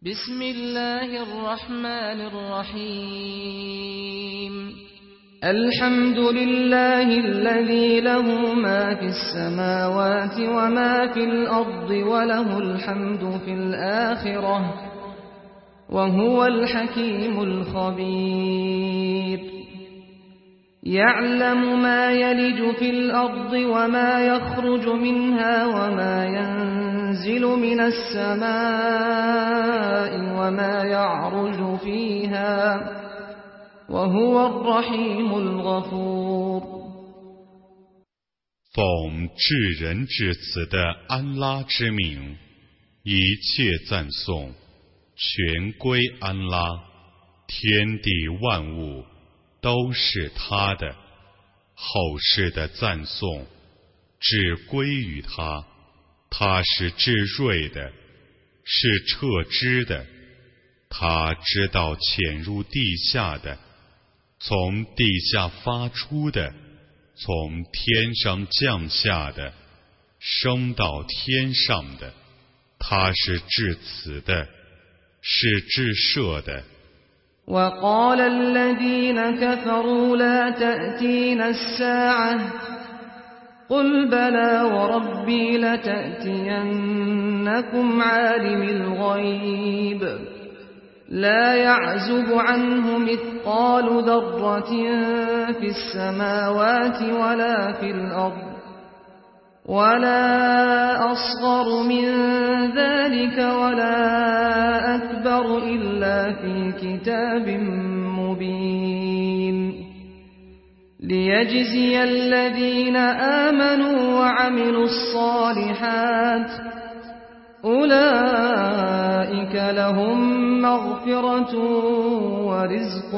بسم الله الرحمن الرحيم الحمد لله الذي له ما في السماوات وما في الأرض وله الحمد في الآخرة وهو الحكيم الخبير يعلم ما يلج في الأرض وما يخرج منها وما ينزل من السماء وما يعرج فيها وهو الرحيم الغفور 奉至仁至慈的安拉之名，一切赞颂全归安拉，天地万物都是他的，后世的赞颂只归于他，他是至睿的，是彻知的，他知道潜入地下的，从地下发出的，从天上降下的，升到天上的，他是至慈的，是至赦的。 وقال الذين كفروا لا تأتينا الساعة قل بلى وربي لتأتينكم عالم الغيب لا يعزب عنه مثقال ذرة في السماوات ولا في الأرض ولا أصغر من ذلك ولا أكبر إلا في كتاب مبين ليجزي الذين آمنوا وعملوا الصالحات أولئك لهم مغفرة ورزق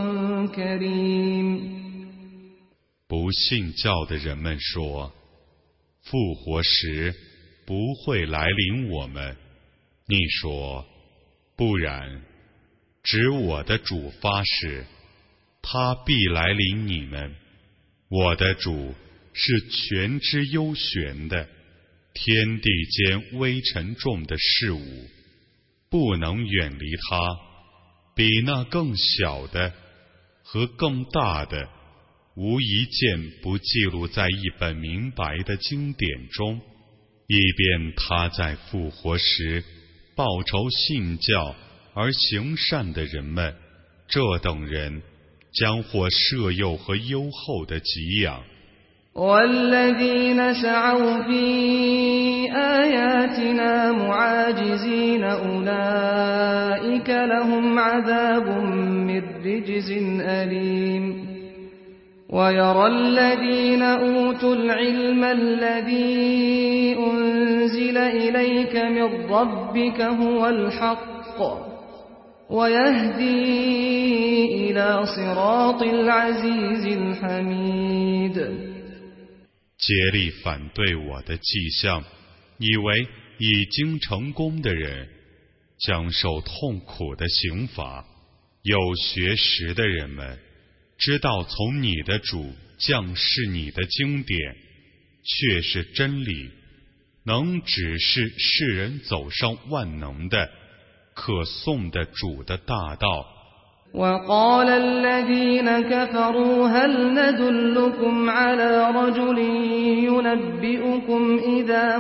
كريم 不信教的人们说，复活时不会来临我们。你说，不然，指我的主发誓，他必来临你们。我的主是全知幽玄的，天地间微沉重的事物，不能远离他，比那更小的和更大的无一件不记录在一本明白的经典中，以便他在复活时报仇信教而行善的人们，这等人将获赦宥和优厚的给养。 والذين سعوا في آياتنا معاجزين أولئك لهم عذاب من رجز أليم ويرى الذين أوتوا العلم الذي أنزل إليك من ربك هو الحق ويهدي إلى صراط العزيز الحميد 竭力反对我的迹象，以为已经成功的人将受痛苦的刑罚。有学识的人们知道从你的主降示你的经典却是真理，能指示世人走上万能的可颂的主的大道。 وقال الذين كفروا هل ندلكم على رجل ينبئكم إذا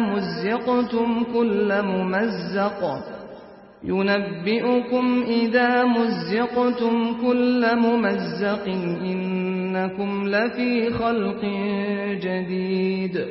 مزقتم كل ممزق إنكم لفي خلق جديد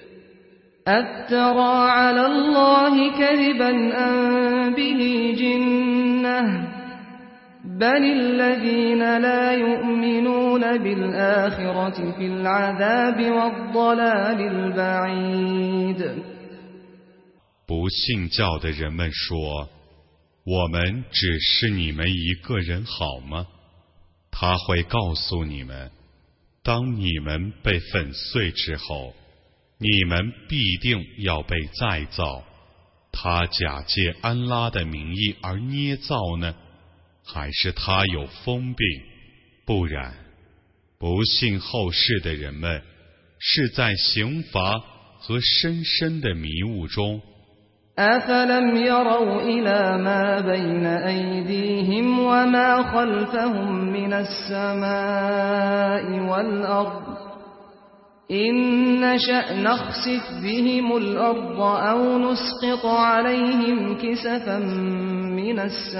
أفترى على الله كذبا أم به جنة بل الذين لا يؤمنون بالآخرة في العذاب والضلال البعيد 不信教的人们说，我们只是你们一个人好吗？他会告诉你们，当你们被粉碎之后，你们必定要被再造。他假借安拉的名义而捏造呢，还是他有疯病？不然，不信后世的人们是在刑罚和深深的迷雾中， أفلم يروا إلى ما بين أيديهم وما خلفهم من السماء والأرض إن نشأ نخسف بهم الأرض أو نسقط عليهم كسفا من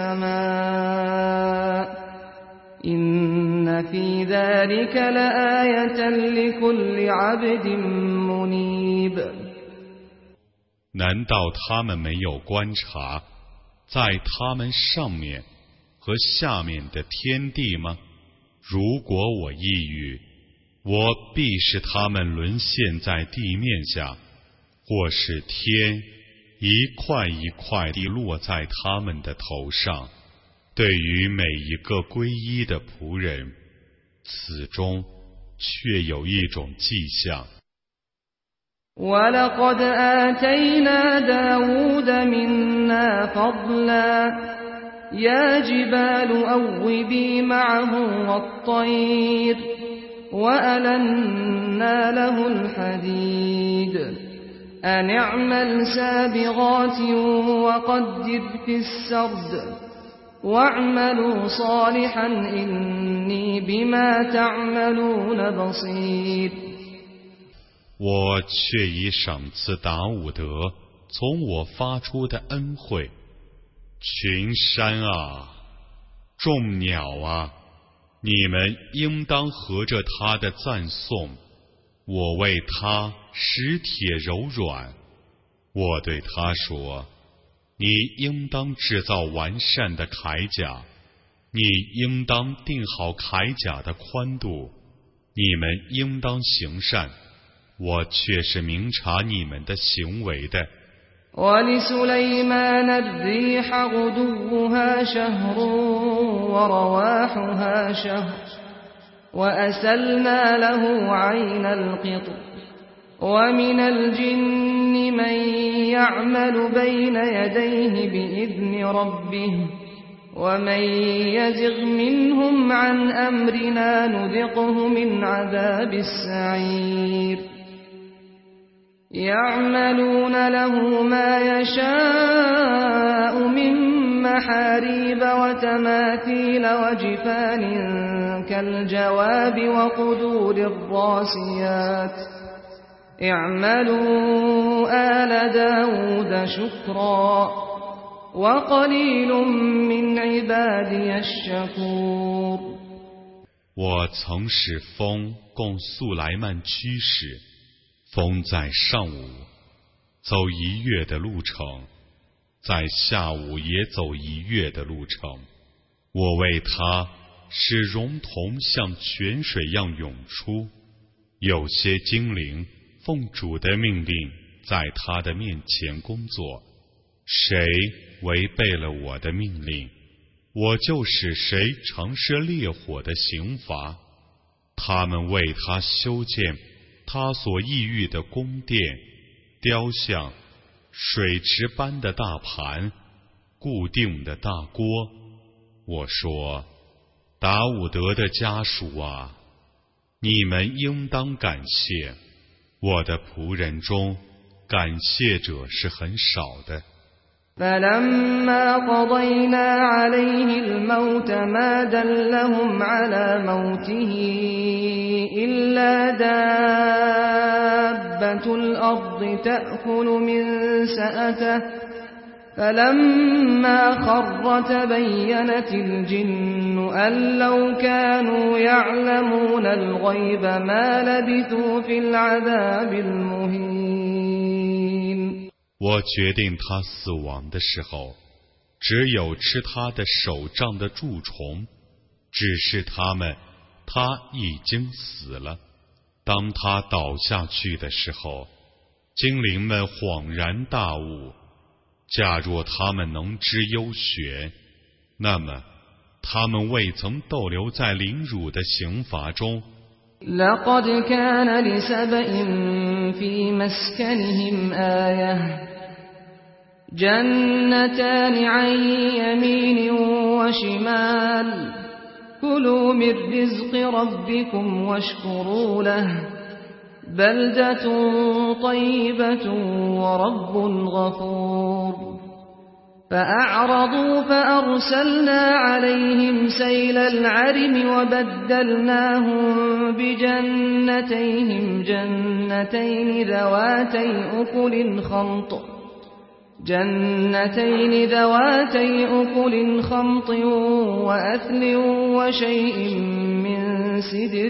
السماء إن في ذلك لآية لكل عبد منيب 难道他们没有观察在他们上面和下面的天地吗？如果我抑郁，我必使他们沦陷在地面下，或是天一块一块地落在他们的头上。对于每一个皈依的仆人，此中却有一种迹象。 وَلَقَدْ آتَيْنَا دَاوُودَ مِنَّا فَضْلًا يَا جِبَالُ أَوِّبِي مَعَهُ وَالطَّيْرَ وَأَلَنَّا لَهُ الْحَدِيدَ أَنِ اعْمَلْ سَابِغَاتٍ وَقَدِّرْ فِي السَّرْدِ وَاعْمَلُوا صَالِحًا إِنِّي بِمَا تَعْمَلُونَ بَصِيرٌ 我却已赏赐达伍德从我发出的恩惠，群山啊，众鸟啊，你们应当合着他的赞颂。我为他使铁柔软，我对他说：你应当制造完善的铠甲，你应当定好铠甲的宽度，你们应当行善。我却是明察你们的行为的。 وَلِسُلَيْمَانَ الرِّيحَ غُدُوُّهَا شَهْرٌ وَرَوَاحُهَا شَهْرٌ وَأَسَلْنَا لَهُ عَيْنَ الْقِطْرِ وَمِنَ الْجِنِّ مَن يَعْمَلُ بَيْنَ يَدَيْهِ بِإِذْنِ رَبِّهِ وَمَن يَزِغْ مِنْهُمْ عَنْ أَمْرِنَا نُذِقْهُ مِنْ عَذَابِ السَّعِيرِ يَعْمَلُونَ لَهُ مَا يَشَاءُ مِن مَّحَارِيبَ وَتَمَاثِيلَ وَجِفَانٍ كَالْجَوَابِ وَقُدُورٍ الرَّاسِيَاتِ اعْمَلُوا آلَ دَاوُودَ شُكْرًا وَقَلِيلٌ مِّنْ عِبَادِيَ الشَّكُورُ 我曾使风供素来曼驱使，风在上午走1月的路程，在下午也走1月的路程。我为他使熔铜像泉水样涌出，有些精灵奉主的命令在他的面前工作，谁违背了我的命令，我就使谁尝试烈火的刑罚。他们为他修建他所抑郁的宫殿、雕像、水池般的大盘、固定的大锅。我说：达伍德的家属啊，你们应当感谢，我的仆人中感谢者是很少的。 فَلَمَّا قَضَيْنَا عَلَيْهِ الْمَوْتَ مَا دَلَّهُمْ عَلَى مَوْتِهِ إِلَّا دَابَّةُ الْأَرْضِ تَأْكُلُ مِنْ سَأَتَهُ فَلَمَّا خَرَّ تَبَيَّنَتِ الْجِنُّ أَن لَّوْ كَانُوا يَعْلَمُونَ الْغَيْبَ مَا لَبِثُوا فِي الْعَذَابِ الْمُهِينِ 我决定他死亡的时候，只有吃他的手杖的蛀虫，只是他已经死了。当他倒下去的时候，精灵们恍然大悟，假若他们能知幽玄，那么他们未曾逗留在凌辱的刑罚中。 لقد كان لسبإ في مسكنهم آية جنتان عن يمين وشمال كلوا من رزق ربكم واشكروا له بلدة طيبة ورب غفور فأعرضوا فأرسلنا عليهم سيل العرم وبدلناهم بجنتيهم جنتين ذواتي أكل خمط وأثل وشيء من سدر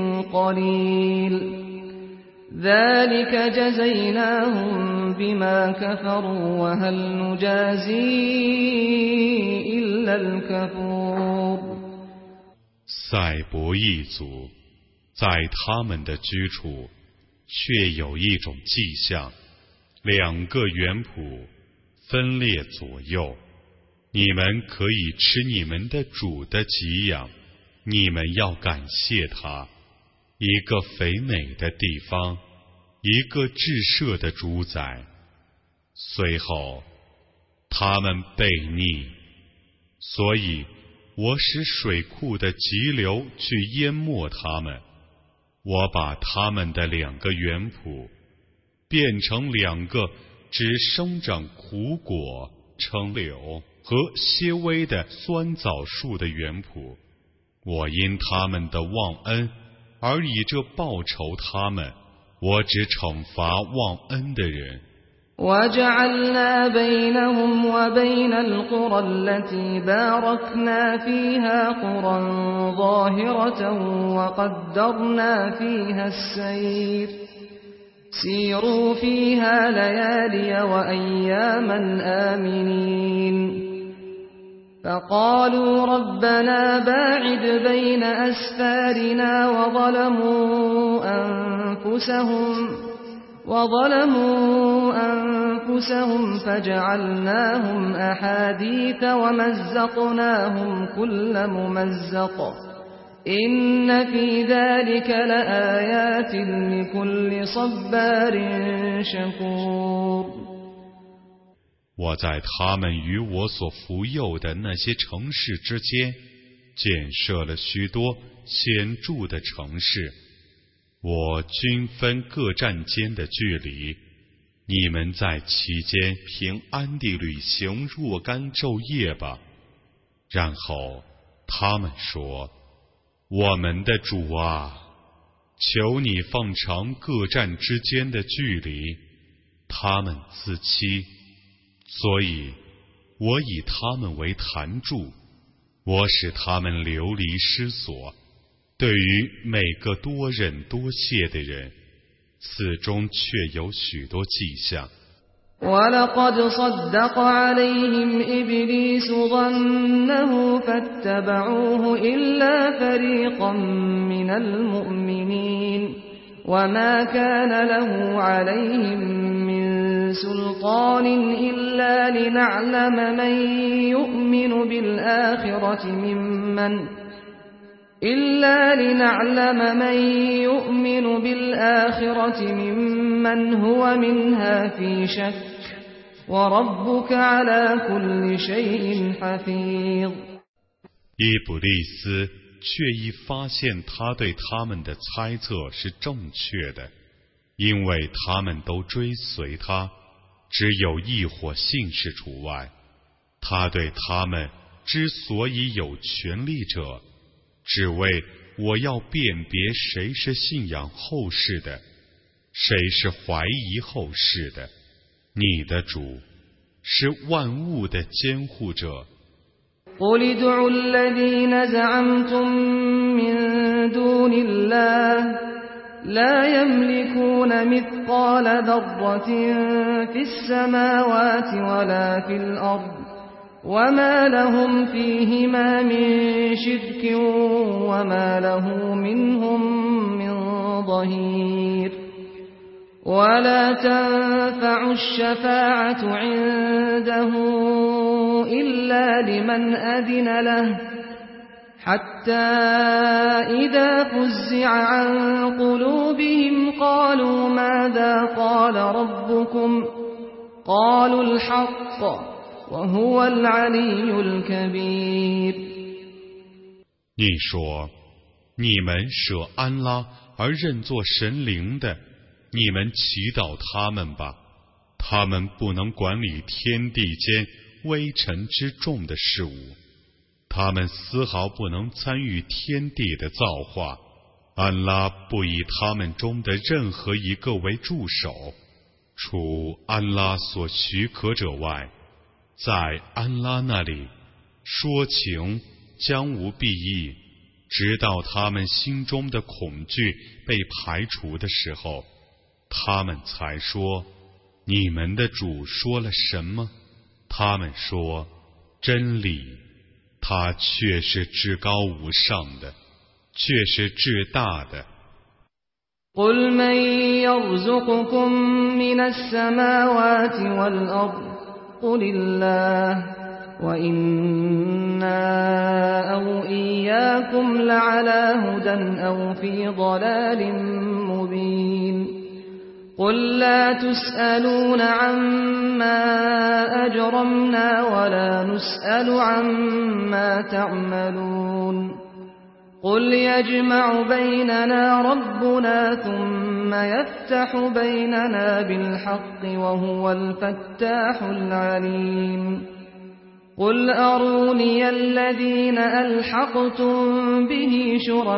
قليل ذلك جزيناهم بما كفروا وهل نجازي إلا الكفور 塞伯一族在他们的居处却有一种迹象，2个园圃分列左右，你们可以吃你们的主的给养，你们要感谢他。一个肥美的地方，一个至赦的主宰。随后他们悖逆，所以我使水库的急流去淹没他们，我把他们的2个园圃变成2个只生长苦果、称柳和些微的酸枣树的园圃。我因他们的忘恩而以这报酬他们，我只惩罚忘恩的人。 وجعلنا بينهم وبين القرى التي باركنا فيها قرى ظاهرة وقدرنا فيها السير سيروا فيها ليالي وأياما آمنين فقالوا ربنا باعد بين أسفارنا وظلموا أنفسهم فجعلناهم أحاديث ومزقناهم كل ممزق إن في ذلك لآيات لكل صبار شكور 我在他们与我所服佑的那些城市之间建设了许多显著的城市，我均分各站间的距离，你们在其间平安地旅行若干昼夜吧。然后他们说，我们的主啊，求你放长各站之间的距离。他们自欺，所以我以他们为坛柱，我使他们流离失所。对于每个多忍多谢的人，此中却有许多迹象。 وَلَقَدْ صَدَّقَ عَلَيْهِمْ إِبْلِيسُ ظَنَّهُ فَاتَّبَعُوهُ إِلَّا فَرِيقًا مِّنَ الْمُؤْمِنِينَ وَمَا كَانَ لَهُ عَلَيْهِمْ مِنْ سُلْطَانٍ إِلَّا لِنَعْلَمَ مَنْ يُؤْمِنُ بِالْآخِرَةِ مِمَّنْ هُوَ مِنْهَا فِي شَكٍّ وَرَبُّكَ عَلَى كُلِّ شَيْءٍ حَفِيظٌ 伊卜利斯却已发现他对他们的猜测是正确的，因为他们都追随他，只有一伙信士除外。他对他们之所以有权利者，只为我要辨别谁是信仰后世的，谁是怀疑后世的。你的主是万物的监护者。 قُلِ ادْعُوا الَّذِينَ زَعَمْتُم مِّن دُونِ اللَّهِ لَا يَمْلِكُونَ مِثْقَالَ ذَرَّةٍ فِي السَّمَاوَاتِ وَلَا فِي الْأَرْضِ وَمَا لَهُمْ فِيهِمَا مِن شِرْكٍ وَمَا لَهُ مِنْهُم مِّن ظَهِيرٍ وَلَا تَنفَعُ الشَّفَاعَةُ عِندَهُ إِلَّا لِمَنْ أَذِنَ لَهُ حَتَّى إِذَا فُزِّعَ عَن قُلُوبِهِمْ قَالُوا مَاذَا قَالَ رَبُّكُمْ قَالُوا الْحَقَّ وَهُوَ الْعَلِيُّ الْكَبِيرُ 你说，你们舍安拉而认作神灵的，你们祈祷他们吧，他们不能管理天地间微尘之众的事物，他们丝毫不能参与天地的造化。安拉不以他们中的任何一个为助手，除安拉所许可者外，在安拉那里说情将无裨益，直到他们心中的恐惧被排除的时候，他们才说：你们的主说了什么？他们说：真理，他却是至高无上的，却是至大的。 قل من يرزقكم من السماوات والأرض قل الله وإنا أو إياكم لعلى هدى أو في ضلال مبين قل لا تسألون عما أجرمنا ولا نسأل عما تعملون قل يجمع بيننا ربنا ثم يفتح بيننا بالحق وهو الفتاح العليم قل أروني الذين ألحقتم به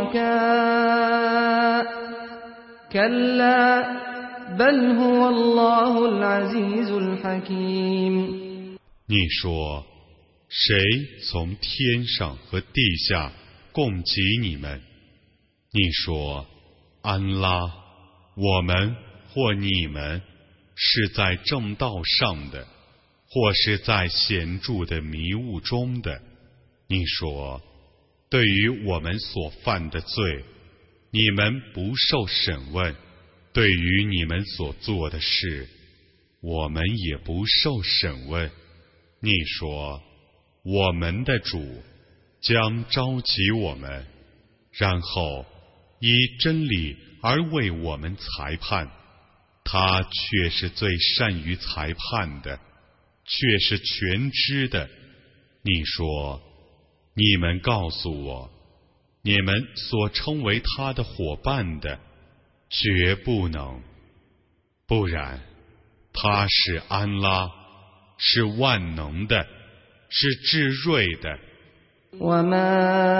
شركاء كلا بل هو الله العزيز الحكيم 你说，谁从天上和地下供给你们？你说，安拉，我们或你们是在正道上的，或是在显著的迷雾中的。你说，对于我们所犯的罪，你们不受审问；对于你们所做的事，我们也不受审问。你说，我们的主将召集我们，然后以真理而为我们裁判，他却是最善于裁判的，却是全知的。你说，你们告诉我，你们所称为他的伙伴的，绝不能，不然他是安拉，是万能的，是至睿的。 وما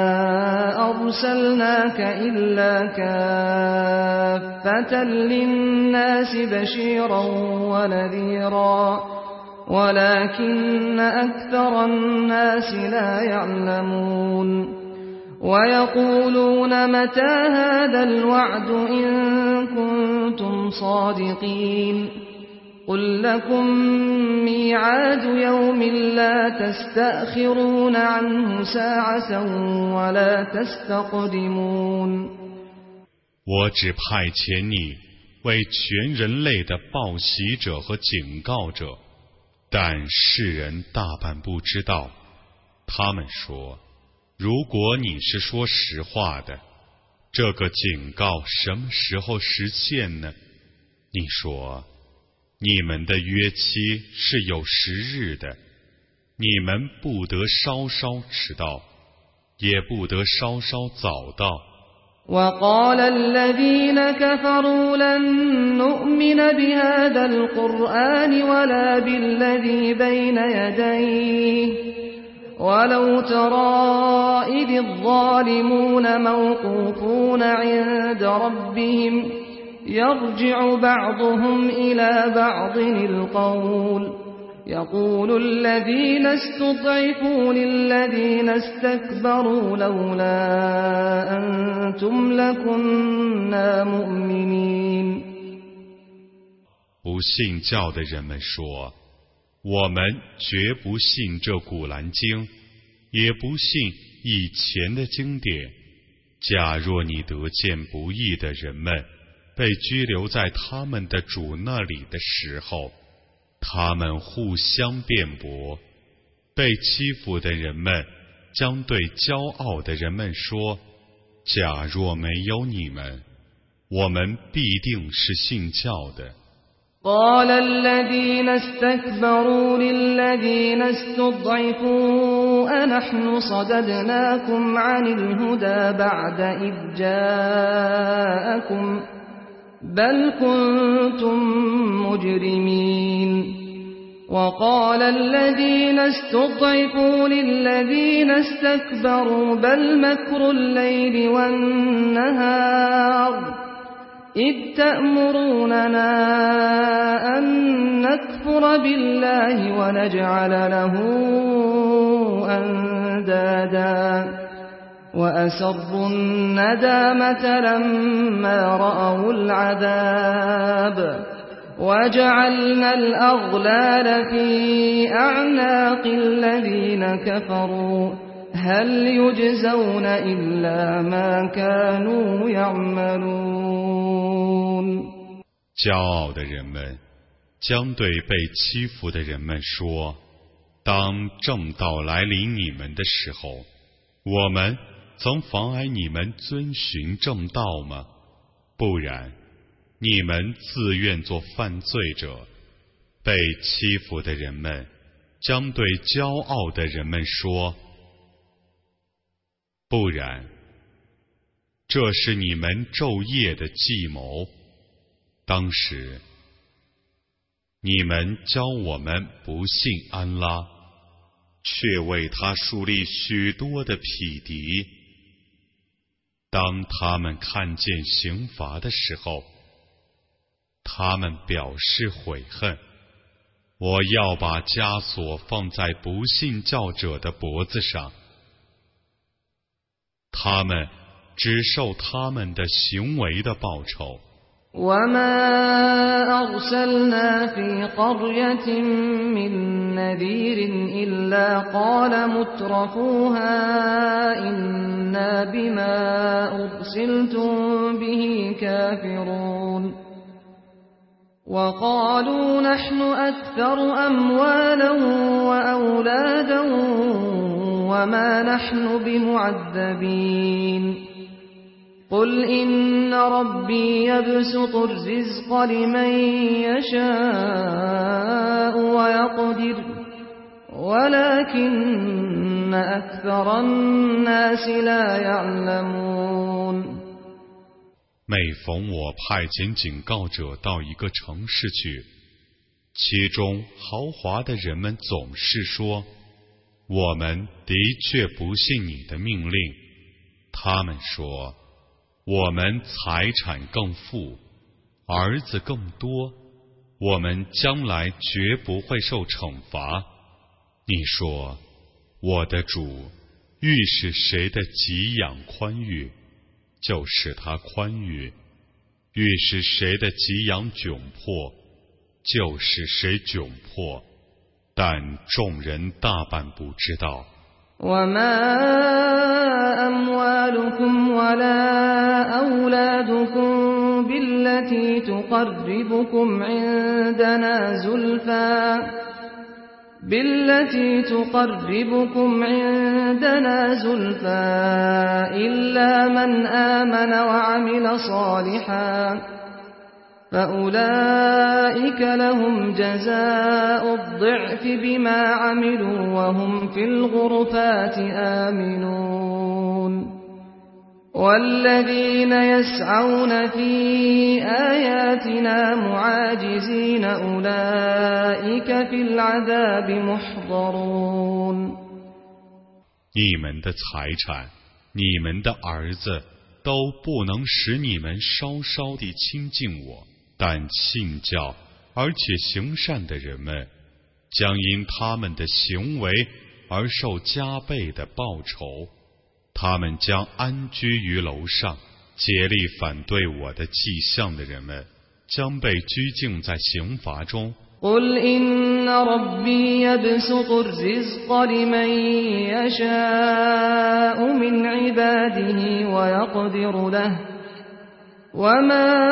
أرسلناك إلا كافة للناس بشيرا ونذيرا ولكن أكثر الناس لا يعلمون ويقولون متى هذا الوعد إن كنتم صادقين قل لكم ميعاد يوم لا تستأخرون عنه ساعة ولا تستقدمون 我只派遣你为全人类的报喜者和警告者，但世人大半不知道。他们说，如果你是说实话的，这个警告什么时候实现呢？你说，你们的约期是有时日的，你们不得稍稍迟到，也不得稍稍早到。 وقال الذين كفروا لن نؤمن بهذا القرآن ولا بالذي بين يديه ولو ترى إذ الظالمون موقوفون عند ربهم يرجع بعضهم إلى بعض القول يقول الذين استضعفوا للذين استكبروا لولا أنتم لكنا مؤمنين 不信教的人们说，我们绝不信这古兰经，也不信以前的经典。假若你得见不义的人们被拘留在他们的主那里的时候，他们互相辩驳，被欺负的人们将对骄傲的人们说，假若没有你们，我们必定是信教的。 قال الذين استكبروا للذين استضعفوا أنحن صددناكم عن الهدى بعد إذ جاءكم بل كنتم مجرمين وقال الذين استضعفوا للذين استكبروا بل مكر الليل والنهار إذ تأمروننا أن نكفر بالله ونجعل له أندادا وأسروا الندامة لما رأوا العذاب وجعلنا الأغلال في أعناق الذين كفروا هل يجزون إلا ما كانوا يعملون 骄傲的人们将对被欺负的人们说，当正道来临你们的时候，我们曾妨碍你们遵循正道吗？不然你们自愿做犯罪者。被欺负的人们将对骄傲的人们说，不然这是你们昼夜的计谋。当时你们教我们不信安拉，却为他树立许多的匹敌。当他们看见刑罚的时候，他们表示悔恨，我要把枷锁放在不信教者的脖子上，他们只受他们的行为的报酬。 وما أرسلنا في قرية من نذير إلا قال مترفوها إنا بما أرسلتم به كافرون وقالوا نحن أكثر أموالا وأولادا وما نحن بمعذبين قل إن ربي يبسط الرزق لمن يشاء ويقدر ولكن أكثر الناس لا يعلمون 每逢我派遣警告者到一个城市去，其中豪华的人们总是说，我们的确不信你的命令。他们说，我们财产更富，儿子更多，我们将来绝不会受惩罚。你说，我的主欲使谁的给养宽裕，就使他宽裕；欲使谁的给养窘迫，就使谁窘迫。但众人大半不知道。 وما أموالكم ولا أولادكم بالتي تقربكم عندنا زلفى إلا من آمن وعمل صالحا فأولئك لهم جزاء الضعف بما عملوا وهم في الغرفات آمنون والذين يسعون في آياتنا معاجزين أولئك في العذاب محضرون 你们的财产，你们的儿子都不能使你们稍稍地亲近我，但信教而且行善的人们，将因他们的行为而受加倍的报酬。他们将安居于楼上，竭力反对我的迹象的人们，将被拘禁在刑罚中。 قل إن ربي يبسط الرزق لمن يشاء من عباده ويقدر له وما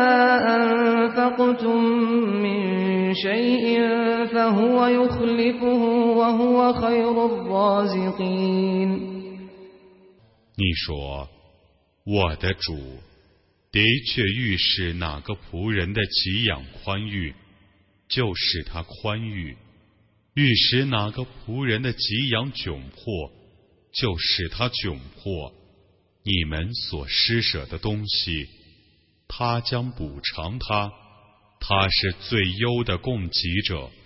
أنفقتم من شيء فهو يخلفه وهو خير الرازقين 你说，我的主的确欲使哪个仆人的给养宽裕，就使他宽裕；欲使哪个仆人的给养窘迫，就使他窘迫。你们所施舍的东西，他将补偿他，他是最优的供给者。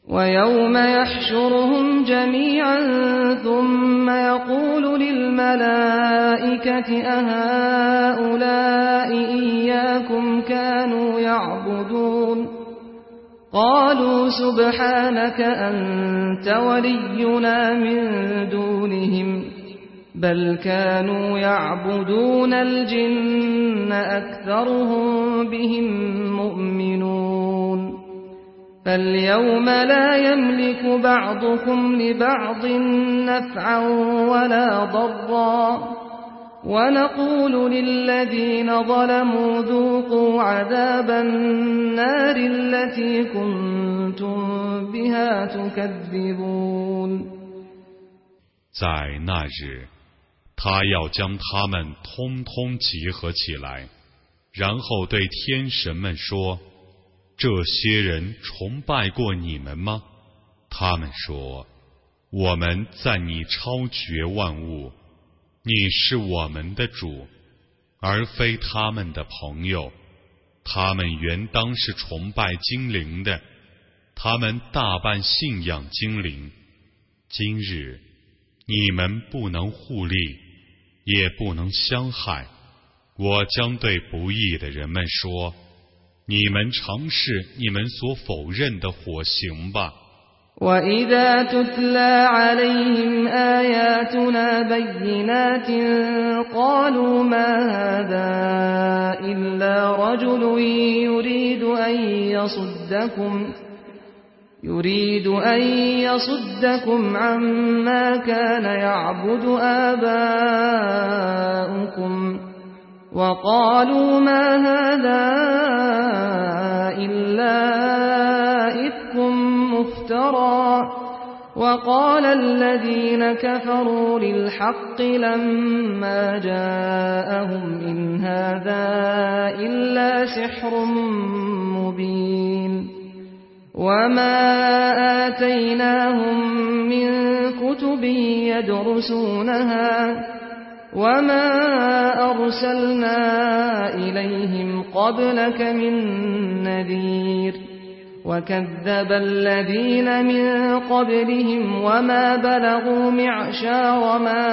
ويوم يحشرهم جميعا ثم يقول للملائكة أهؤلاء إياكم كانوا يعبدون قالوا سبحانك أنت ولينا من دونهم بل كانوا يعبدون الجن أكثرهم بهم مؤمنون فاليوم لا يملك بعضكم لبعض نفعا ولا ضرا ونقول للذين ظلموا ذوقوا عذاب النار التي كنتم بها تكذبون 在那日，他要将他们通通集合起来，然后对天神们说：这些人崇拜过你们吗？他们说：我们赞你超绝万物，你是我们的主，而非他们的朋友。他们原当是崇拜精灵的，他们大半信仰精灵。今日你们不能互利，也不能相害。我将对不义的人们说：你们尝试你们所否认的火刑吧。 وَإِذَا تُتْلَى عَلَيْهِمْ آيَاتُنَا بَيِّنَاتٍ قَالُوا مَا هَذَا إِلَّا رَجُلٌ يُرِيدُ أَن يَصُدَّكُمْ عَمَّا كَانَ يَعْبُدُ آبَاؤُكُمْ وَقَالُوا مَا هَذَا إِلَّا إِفْكٌ مُفْتَرًى وَقَالَ الَّذِينَ كَفَرُوا لِلْحَقِّ لَمَّا جَاءَهُمْ إِنْ هَذَا إِلَّا سِحْرٌ مُبِينٌ وَمَا آتَيْنَاهُمْ مِنْ كُتُبٍ يَدْرُسُونَهَا وَمَا أَرْسَلْنَا إِلَيْهِمْ قَبْلَكَ مِنْ نَذِيرٍ وَكَذَّبَ الَّذِينَ مِنْ قَبْلِهِمْ وَمَا بَلَغُوا مِعْشَارَ مَا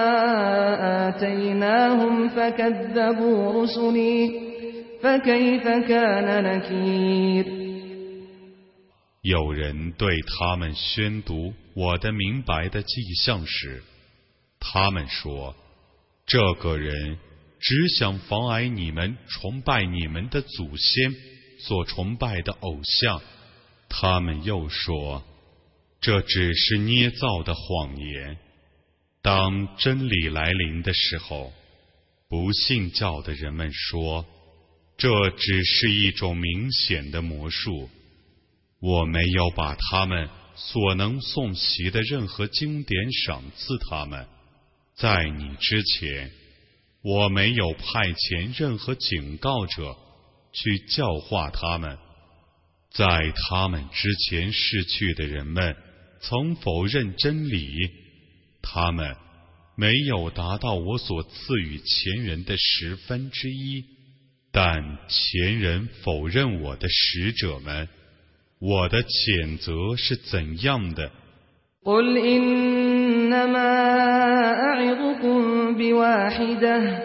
آتَيْنَاهُمْ فَكَذَّبُوا رُسُلِي فَكَيْفَ كَانَ نَكِيرِ 有人对他们宣读我的明白的迹象时，他们说：这个人只想妨碍你们崇拜你们的祖先所崇拜的偶像。他们又说：这只是捏造的谎言。当真理来临的时候，不信教的人们说：这只是一种明显的魔术。我没有把他们所能诵习的任何经典赏赐他们。在你之前，我没有派遣任何警告者去教化他们。在他们之前逝去的人们曾否认真理，他们没有达到我所赐予前人的1/10，但前人否认我的使者们，我的谴责是怎样的？ قُلْ إِنَّمَا أَعِظُكُمْ بِوَاحِدَةٍ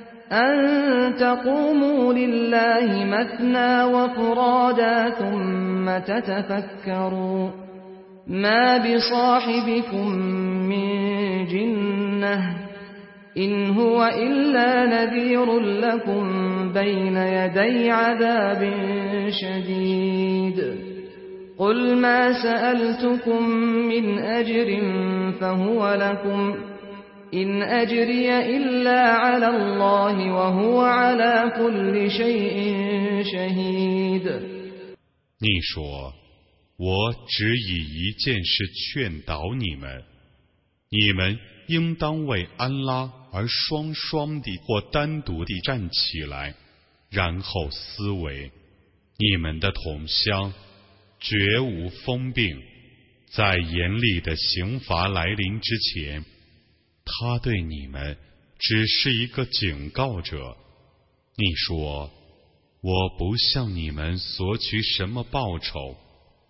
أَن تَقُومُوا لِلَّهِ مَثْنَىٰ وَفُرَادَىٰ ثُمَّ تَتَفَكَّرُوا مَا بِصَاحِبِكُم مِّن جِنَّةٍ إِنْ هُوَ إِلَّا نَذِيرٌ لَّكُمْ بَيْنَ يَدَيْ عَذَابٍ شَدِيدٍ قُلْ مَا سَأَلْتُكُم مِّنْ أَجْرٍ فَهُوَ لَكُمْ إِنْ أَجْرِيَ إِلَّا عَلَى اللَّهِ وَهُوَ عَلَى كُلِّ شَيْءٍ شَهِيدٌ 你说，我只以一件事劝导你们，你们应当为安拉而双双地或单独地站起来，然后思维，你们的同乡绝无疯病，在严厉的刑罚来临之前，他对你们只是一个警告者。你说，我不向你们索取什么报酬，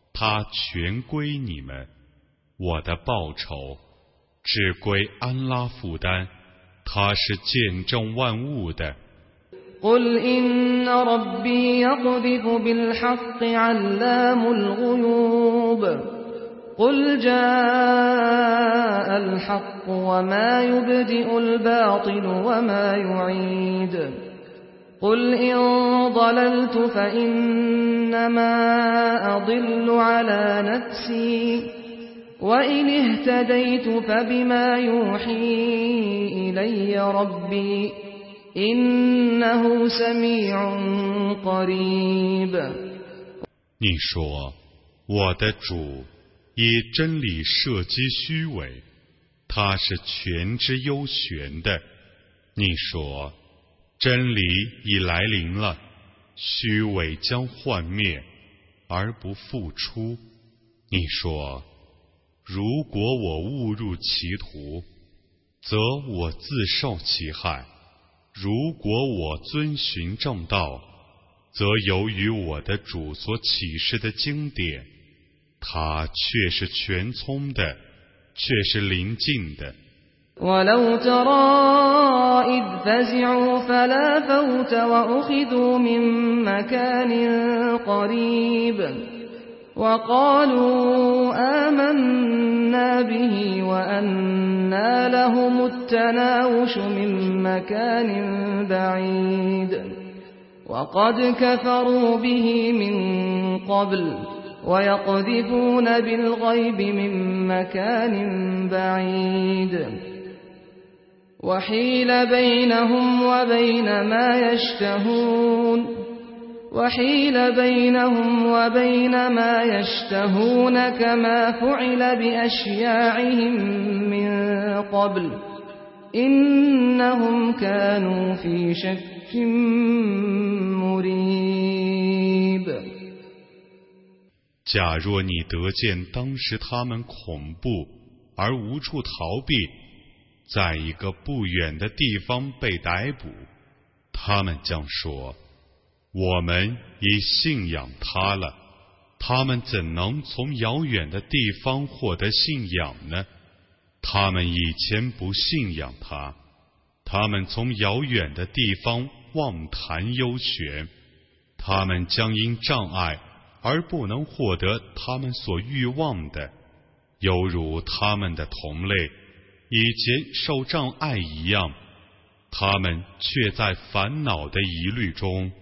它全归你们，我的报酬只归安拉负担，他是见证万物的。 قل إن ربي يقذف بالحق علام الغيوب قل جاء الحق وما يبدئ الباطل وما يعيد قل إن ضللت فإنما أضل على نفسي وإن اهتديت فبما يوحي إلي ربي إنه سميع قريب。 你说，我的主以真理设计虚伪，他是全知幽玄的。你说，真理已来临了，虚伪将幻灭而不复出。你说，如果我误入歧途，则我自受其害；如果我遵循正道，则由于我的主所启示的经典，他却是全聪的，却是临近的。 ولو ترى إذ فزعوا فلا فوت وأخذوا من مكان قريب وقالوا آمنا به وأنى لهم التناوش من مكان بعيد وقد كفروا به من قبل ويقذفون بالغيب من مكان بعيد وحيل بينهم وبين ما يشتهون كما فعل بأشياعهم من قبل إنهم كانوا في شك مريب。 假若你得见当时他们恐怖而无处逃避，在一个不远的地方被逮捕，他们将说，我们已信仰他了。他们怎能从遥远的地方获得信仰呢？他们以前不信仰他，他们从遥远的地方妄谈幽玄，他们将因障碍而不能获得他们所欲望的，犹如他们的同类以前受障碍一样，他们却在烦恼的疑虑中